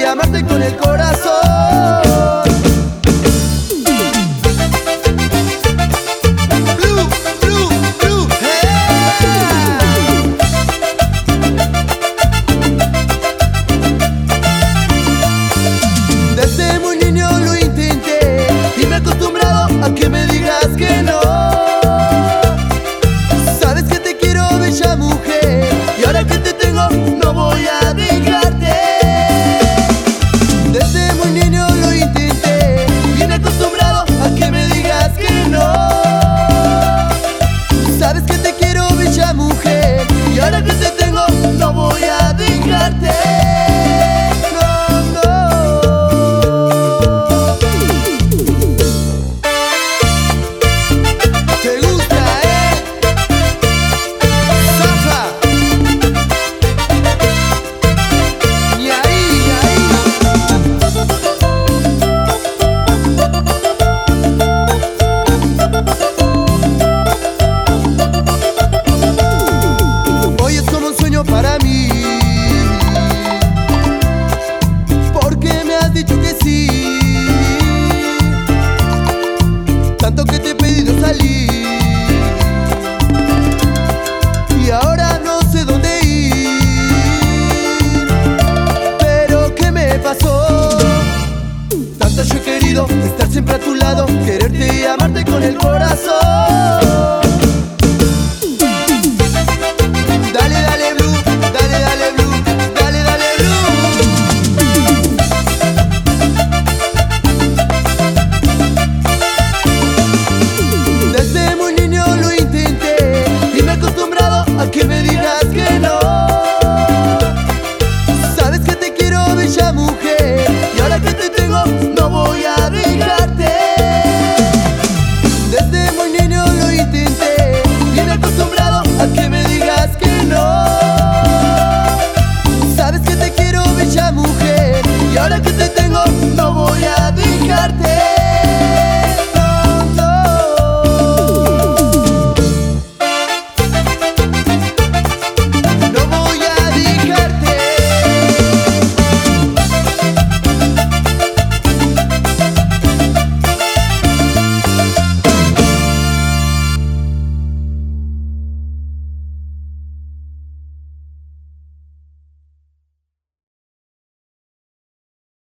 amarte con el corazón. A que me digas que no. Sabes que te quiero, bella mujer, y ahora que te tengo no voy a dejarte. Desde muy niño lo intenté, bien acostumbrado a que me digas que no. Sabes que te quiero, bella mujer, y ahora que te tengo no voy a dejarte. Para mí, porque me has dicho que sí, tanto que te he pedido salir, y ahora no sé dónde ir. Pero ¿qué me pasó? Tanto yo he querido estar siempre a tu lado, quererte y amarte con el corazón. A que me digas que no. Sabes que te quiero, bella mujer.